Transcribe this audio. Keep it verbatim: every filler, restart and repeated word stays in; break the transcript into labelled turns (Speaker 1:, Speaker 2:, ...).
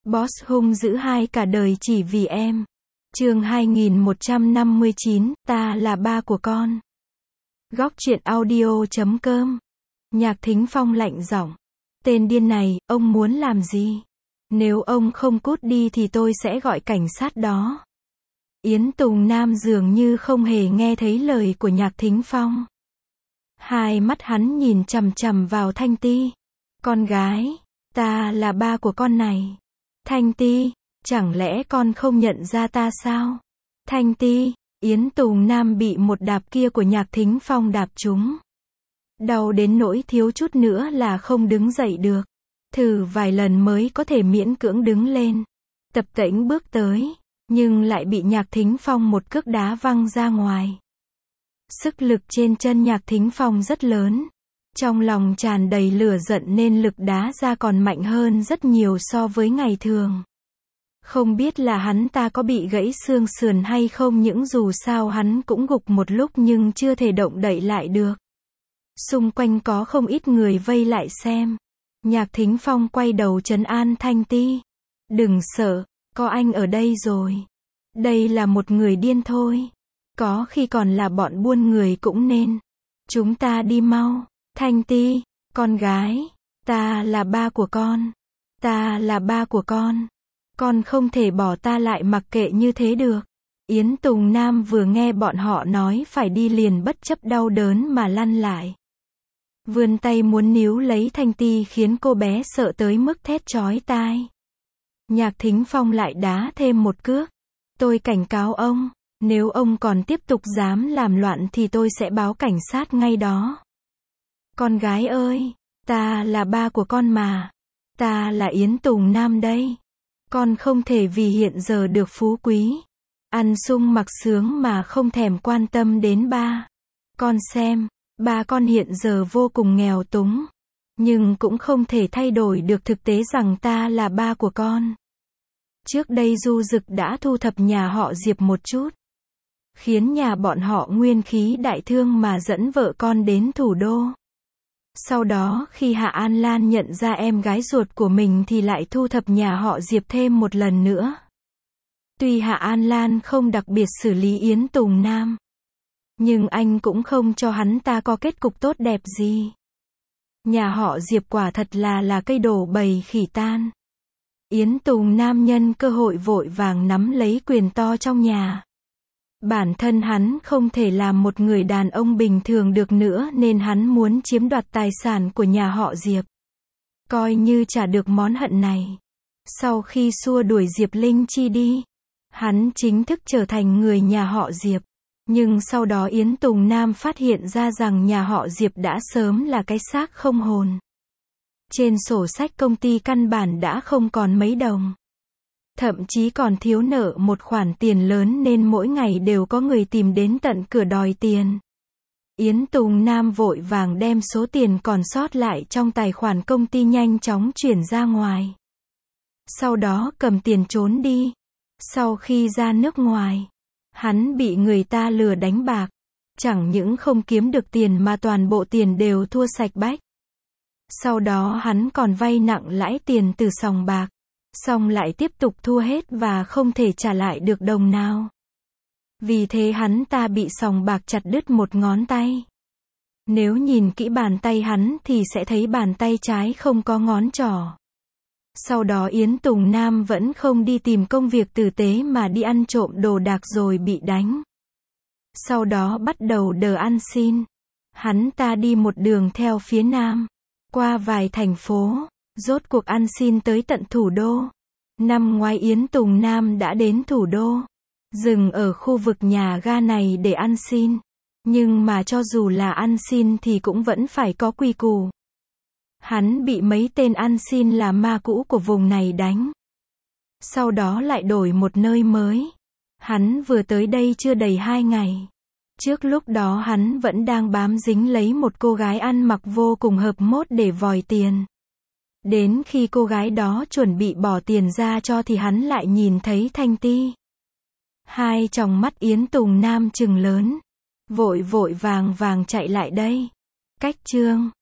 Speaker 1: Boss hung dữ hai cả đời chỉ vì em. Chương hai nghìn một trăm năm mươi chín, ta là ba của con. Góc truyện audio chấm com. Nhạc Thính Phong lạnh giọng. Tên điên này, ông muốn làm gì? Nếu ông không cút đi thì tôi sẽ gọi cảnh sát đó. Yến Tùng Nam dường như không hề nghe thấy lời của Nhạc Thính Phong. Hai mắt hắn nhìn chằm chằm vào Thanh Ti. Con gái, ta là ba của con này. Thanh Ti, chẳng lẽ con không nhận ra ta sao? Thanh Ti, Yến Tùng Nam bị một đạp kia của Nhạc Thính Phong đạp trúng. Đau đến nỗi thiếu chút nữa là không đứng dậy được. Thử vài lần mới có thể miễn cưỡng đứng lên. Tập tễnh bước tới, nhưng lại bị Nhạc Thính Phong một cước đá văng ra ngoài. Sức lực trên chân Nhạc Thính Phong rất lớn. Trong lòng tràn đầy lửa giận nên lực đá ra còn mạnh hơn rất nhiều so với ngày thường. Không biết là hắn ta có bị gãy xương sườn hay không, những dù sao hắn cũng gục một lúc nhưng chưa thể động đậy lại được. Xung quanh có không ít người vây lại xem. Nhạc Thính Phong quay đầu trấn an Thanh Ti. Đừng sợ, có anh ở đây rồi. Đây là một người điên thôi. Có khi còn là bọn buôn người cũng nên. Chúng ta đi mau. Thanh Ti, con gái, ta là ba của con. Ta là ba của con. Con không thể bỏ ta lại mặc kệ như thế được. Yến Tùng Nam vừa nghe bọn họ nói phải đi liền bất chấp đau đớn mà lăn lại. Vươn tay muốn níu lấy Thanh Ti khiến cô bé sợ tới mức thét chói tai. Nhạc Thính Phong lại đá thêm một cước. Tôi cảnh cáo ông, nếu ông còn tiếp tục dám làm loạn thì tôi sẽ báo cảnh sát ngay đó. Con gái ơi, ta là ba của con mà. Ta là Yến Tùng Nam đây. Con không thể vì hiện giờ được phú quý, ăn sung mặc sướng mà không thèm quan tâm đến ba. Con xem, ba con hiện giờ vô cùng nghèo túng. Nhưng cũng không thể thay đổi được thực tế rằng ta là ba của con. Trước đây Du Dực đã thu thập nhà họ Diệp một chút. Khiến nhà bọn họ nguyên khí đại thương mà dẫn vợ con đến thủ đô. Sau đó khi Hạ An Lan nhận ra em gái ruột của mình thì lại thu thập nhà họ Diệp thêm một lần nữa. Tuy Hạ An Lan không đặc biệt xử lý Yến Tùng Nam, nhưng anh cũng không cho hắn ta có kết cục tốt đẹp gì. Nhà họ Diệp quả thật là là cây đổ bầy khỉ tan. Yến Tùng Nam nhân cơ hội vội vàng nắm lấy quyền to trong nhà. Bản thân hắn không thể làm một người đàn ông bình thường được nữa nên hắn muốn chiếm đoạt tài sản của nhà họ Diệp. Coi như trả được món hận này. Sau khi xua đuổi Diệp Linh Chi đi, hắn chính thức trở thành người nhà họ Diệp. Nhưng sau đó Yến Tùng Nam phát hiện ra rằng nhà họ Diệp đã sớm là cái xác không hồn. Trên sổ sách công ty căn bản đã không còn mấy đồng. Thậm chí còn thiếu nợ một khoản tiền lớn nên mỗi ngày đều có người tìm đến tận cửa đòi tiền. Yến Tùng Nam vội vàng đem số tiền còn sót lại trong tài khoản công ty nhanh chóng chuyển ra ngoài. Sau đó cầm tiền trốn đi. Sau khi ra nước ngoài, hắn bị người ta lừa đánh bạc. Chẳng những không kiếm được tiền mà toàn bộ tiền đều thua sạch bách. Sau đó hắn còn vay nặng lãi tiền từ sòng bạc. Xong lại tiếp tục thua hết và không thể trả lại được đồng nào. Vì thế hắn ta bị sòng bạc chặt đứt một ngón tay. Nếu nhìn kỹ bàn tay hắn thì sẽ thấy bàn tay trái không có ngón trỏ. Sau đó Yến Tùng Nam vẫn không đi tìm công việc tử tế mà đi ăn trộm đồ đạc rồi bị đánh. Sau đó bắt đầu đờ ăn xin. Hắn ta đi một đường theo phía nam, qua vài thành phố. Rốt cuộc ăn xin tới tận thủ đô. Năm ngoái Yến Tùng Nam đã đến thủ đô, dừng ở khu vực nhà ga này để ăn xin. Nhưng mà cho dù là ăn xin thì cũng vẫn phải có quy củ. Hắn bị mấy tên ăn xin là ma cũ của vùng này đánh. Sau đó lại đổi một nơi mới. Hắn vừa tới đây chưa đầy hai ngày. Trước lúc đó hắn vẫn đang bám dính lấy một cô gái ăn mặc vô cùng hợp mốt để vòi tiền. Đến khi cô gái đó chuẩn bị bỏ tiền ra cho thì hắn lại nhìn thấy Thanh Ti. Hai tròng mắt Yến Tùng Nam trừng lớn. Vội vội vàng vàng chạy lại đây. Cách chương